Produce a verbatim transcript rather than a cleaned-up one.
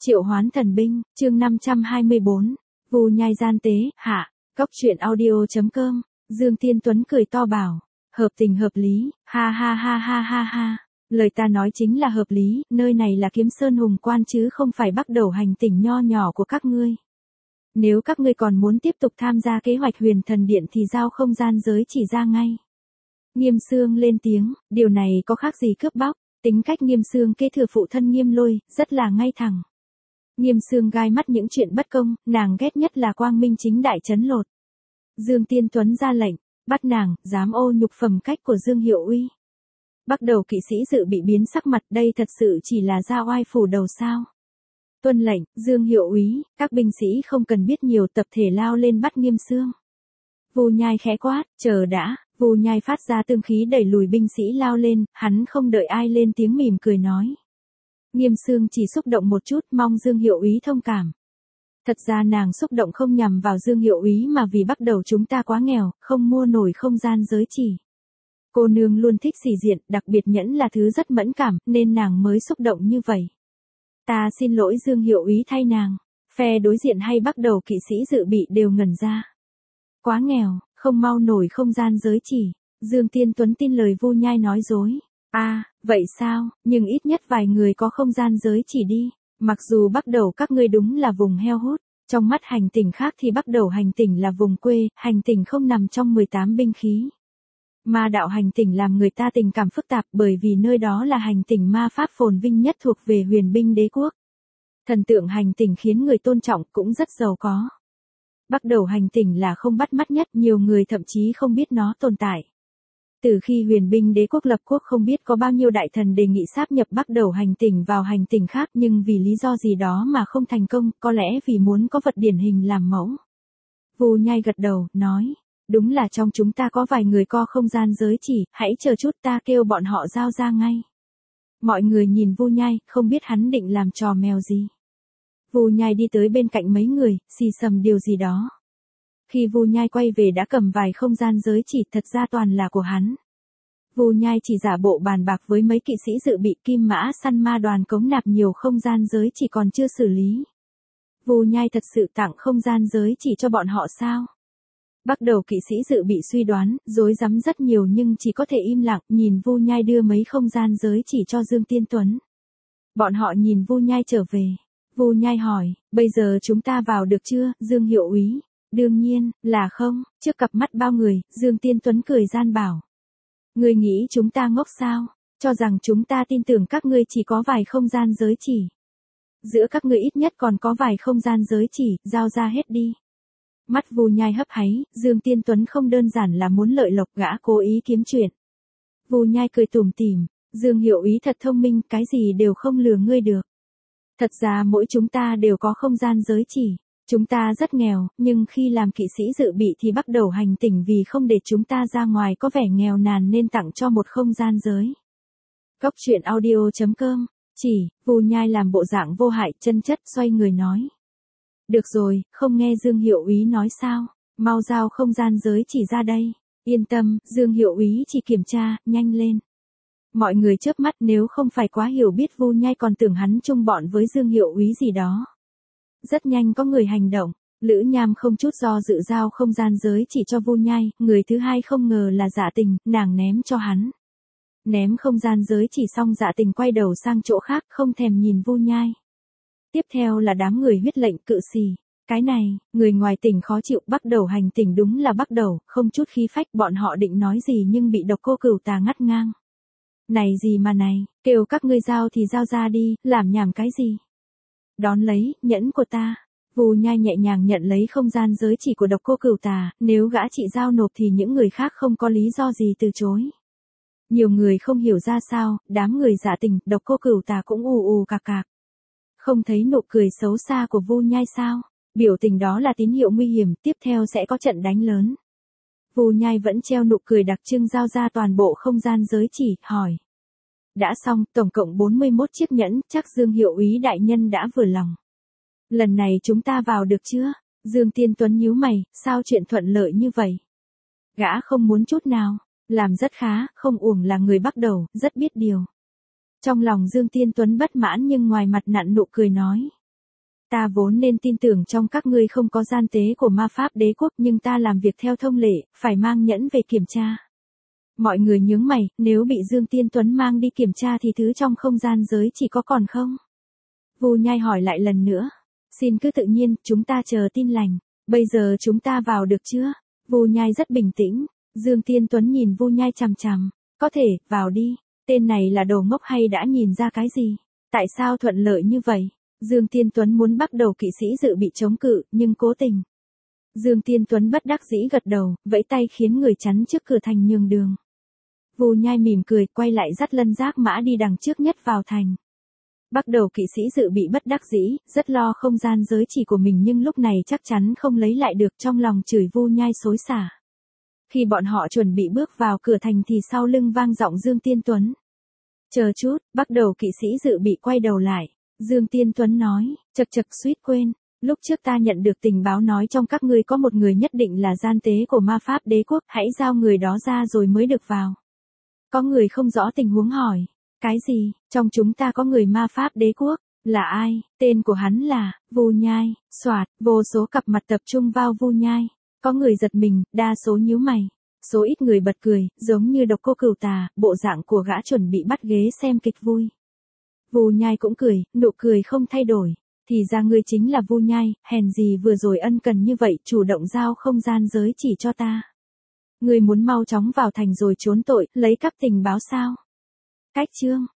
Triệu hoán thần binh, chương năm trăm hai mươi bốn, Vu nhai gian tế, hạ, Cốc truyện audio.com, Dương Tiên Tuấn cười to bảo, hợp tình hợp lý, ha ha ha ha ha ha, lời ta nói chính là hợp lý, nơi này là Kiếm Sơn Hùng Quan chứ không phải Bắc Đầu hành tỉnh nho nhỏ của các ngươi. Nếu các ngươi còn muốn tiếp tục tham gia kế hoạch Huyền Thần Điện thì giao không gian giới chỉ ra ngay. Nghiêm Xương lên tiếng, điều này có khác gì cướp bóc, tính cách Nghiêm Xương kế thừa phụ thân Nghiêm Lôi, rất là ngay thẳng. Nghiêm Xương gai mắt những chuyện bất công, nàng ghét nhất là quang minh chính đại trấn lột. Dương Tiên Tuấn ra lệnh, bắt nàng, dám ô nhục phẩm cách của Dương Hiệu Uy. Bắt đầu kỵ sĩ dự bị biến sắc mặt, đây thật sự chỉ là ra oai phủ đầu sao. Tuân lệnh, Dương Hiệu Úy, các binh sĩ không cần biết nhiều, tập thể lao lên bắt Nghiêm Xương. Vu nhai khẽ quát, chờ đã, Vu nhai phát ra tương khí đẩy lùi binh sĩ lao lên, hắn không đợi ai lên tiếng mỉm cười nói. Nghiêm Xương chỉ xúc động một chút, mong Dương Hiệu Úy thông cảm. Thật ra nàng xúc động không nhằm vào Dương Hiệu Úy mà vì bắt đầu chúng ta quá nghèo, không mua nổi không gian giới chỉ. Cô nương luôn thích xỉ diện, đặc biệt nhẫn là thứ rất mẫn cảm, nên nàng mới xúc động như vậy. Ta xin lỗi Dương Hiệu Úy thay nàng. Phe đối diện hay bắt đầu kỵ sĩ dự bị đều ngẩn ra. Quá nghèo, không mau nổi không gian giới chỉ. Dương Tiên Tuấn tin lời Vu nhai nói dối. À, vậy sao, nhưng ít nhất vài người có không gian giới chỉ đi. Mặc dù bắt đầu các ngươi đúng là vùng heo hút. Trong mắt hành tỉnh khác thì bắt đầu hành tỉnh là vùng quê, hành tỉnh không nằm trong mười tám binh khí. Ma đạo hành tỉnh làm người ta tình cảm phức tạp bởi vì nơi đó là hành tỉnh ma pháp phồn vinh nhất thuộc về huyền binh đế quốc. Thần tượng hành tỉnh khiến người tôn trọng cũng rất giàu có. Bắt đầu hành tỉnh là không bắt mắt nhất, nhiều người thậm chí không biết nó tồn tại. Từ khi huyền binh đế quốc lập quốc không biết có bao nhiêu đại thần đề nghị sáp nhập bắt đầu hành tỉnh vào hành tỉnh khác nhưng vì lý do gì đó mà không thành công, có lẽ vì muốn có vật điển hình làm mẫu. Vu nhai gật đầu, nói. Đúng là trong chúng ta có vài người co không gian giới chỉ, hãy chờ chút ta kêu bọn họ giao ra ngay. Mọi người nhìn Vu nhai, không biết hắn định làm trò mèo gì. Vu nhai đi tới bên cạnh mấy người, xì xầm điều gì đó. Khi Vu nhai quay về đã cầm vài không gian giới chỉ, thật ra toàn là của hắn. Vu nhai chỉ giả bộ bàn bạc với mấy kỵ sĩ dự bị, Kim Mã săn ma đoàn cống nạp nhiều không gian giới chỉ còn chưa xử lý. Vu nhai thật sự tặng không gian giới chỉ cho bọn họ sao? Bắt đầu kỵ sĩ dự bị suy đoán, rối rắm rất nhiều nhưng chỉ có thể im lặng, nhìn Vu nhai đưa mấy không gian giới chỉ cho Dương Tiên Tuấn. Bọn họ nhìn Vu nhai trở về. Vu nhai hỏi, bây giờ chúng ta vào được chưa, Dương Hiệu Úy? Đương nhiên, là không, trước cặp mắt bao người, Dương Tiên Tuấn cười gian bảo. Ngươi nghĩ chúng ta ngốc sao, cho rằng chúng ta tin tưởng các ngươi chỉ có vài không gian giới chỉ. Giữa các ngươi ít nhất còn có vài không gian giới chỉ, giao ra hết đi. Mắt Vu nhai hấp háy, Dương Tiên Tuấn không đơn giản là muốn lợi lộc, gã cố ý kiếm chuyện. Vu nhai cười tủm tỉm, Dương Hiệu Úy thật thông minh, cái gì đều không lừa ngươi được. Thật ra mỗi chúng ta đều có không gian giới chỉ, chúng ta rất nghèo, nhưng khi làm kỵ sĩ dự bị thì bắt đầu hành tỉnh vì không để chúng ta ra ngoài có vẻ nghèo nàn nên tặng cho một không gian giới. Cốc truyện audio.com, chỉ, Vu nhai làm bộ dạng vô hại, chân chất xoay người nói. Được rồi, không nghe Dương Hiệu Úy nói sao, mau giao không gian giới chỉ ra đây. Yên tâm, Dương Hiệu Úy chỉ kiểm tra, nhanh lên. Mọi người chớp mắt, nếu không phải quá hiểu biết Vu nhai còn tưởng hắn chung bọn với Dương Hiệu Úy gì đó. Rất nhanh có người hành động, Lữ Nham không chút do dự giao không gian giới chỉ cho Vu nhai, người thứ hai không ngờ là Dạ Tình, nàng ném cho hắn. Ném không gian giới chỉ xong Dạ Tình quay đầu sang chỗ khác, không thèm nhìn Vu nhai. Tiếp theo là đám người huyết lệnh cự xì. Cái này, người ngoài tỉnh khó chịu, bắt đầu hành tỉnh đúng là bắt đầu, không chút khí phách, bọn họ định nói gì nhưng bị Độc Cô Cửu Tà ngắt ngang. Này gì mà này, kêu các ngươi giao thì giao ra đi, làm nhảm cái gì? Đón lấy, nhẫn của ta. Vu nhai nhẹ nhàng nhận lấy không gian giới chỉ của Độc Cô Cửu Tà, nếu gã chị giao nộp thì những người khác không có lý do gì từ chối. Nhiều người không hiểu ra sao, đám người Dạ Tình, Độc Cô Cửu Tà cũng ù ù cạc cạc. Không thấy nụ cười xấu xa của Vu nhai sao? Biểu tình đó là tín hiệu nguy hiểm, tiếp theo sẽ có trận đánh lớn. Vu nhai vẫn treo nụ cười đặc trưng giao ra toàn bộ không gian giới chỉ, hỏi. Đã xong, tổng cộng bốn mươi mốt chiếc nhẫn, chắc Dương Hiệu Úy đại nhân đã vừa lòng. Lần này chúng ta vào được chưa? Dương Tiên Tuấn nhíu mày, sao chuyện thuận lợi như vậy? Gã không muốn chút nào, làm rất khá, không uổng là người bắt đầu, rất biết điều. Trong lòng Dương Tiên Tuấn bất mãn nhưng ngoài mặt nặn nụ cười nói. Ta vốn nên tin tưởng trong các ngươi không có gian tế của ma pháp đế quốc, nhưng ta làm việc theo thông lệ, phải mang nhẫn về kiểm tra. Mọi người nhướng mày, nếu bị Dương Tiên Tuấn mang đi kiểm tra thì thứ trong không gian giới chỉ có còn không? Vu Nhai hỏi lại lần nữa. Xin cứ tự nhiên, chúng ta chờ tin lành. Bây giờ chúng ta vào được chưa? Vu Nhai rất bình tĩnh. Dương Tiên Tuấn nhìn Vu Nhai chằm chằm. Có thể, vào đi. Tên này là đồ ngốc hay đã nhìn ra cái gì? Tại sao thuận lợi như vậy? Dương Tiên Tuấn muốn bắt đầu kỵ sĩ dự bị chống cự, nhưng cố tình. Dương Tiên Tuấn bất đắc dĩ gật đầu, vẫy tay khiến người chắn trước cửa thành nhường đường. Vu Nhai mỉm cười, quay lại dắt Lân Giác Mã đi đằng trước nhất vào thành. Bắt đầu kỵ sĩ dự bị bất đắc dĩ, rất lo không gian giới chỉ của mình, nhưng lúc này chắc chắn không lấy lại được, trong lòng chửi Vu Nhai xối xả. Khi bọn họ chuẩn bị bước vào cửa thành thì sau lưng vang giọng Dương Tiên Tuấn. Chờ chút, bắt đầu kỵ sĩ dự bị quay đầu lại. Dương Tiên Tuấn nói, chật chật suýt quên. Lúc trước ta nhận được tình báo nói trong các ngươi có một người nhất định là gian tế của ma pháp đế quốc, hãy giao người đó ra rồi mới được vào. Có người không rõ tình huống hỏi. Cái gì, trong chúng ta có người ma pháp đế quốc, là ai? Tên của hắn là, Vu Nhai, soạt, vô số cặp mặt tập trung vào Vu Nhai. Có người giật mình, đa số nhíu mày. Số ít người bật cười, giống như Độc Cô Cửu Tà, bộ dạng của gã chuẩn bị bắt ghế xem kịch vui. Vu Nhai cũng cười, nụ cười không thay đổi. Thì ra ngươi chính là Vu Nhai, hèn gì vừa rồi ân cần như vậy, chủ động giao không gian giới chỉ cho ta. Ngươi muốn mau chóng vào thành rồi trốn tội, lấy cắp tình báo sao? Cách chương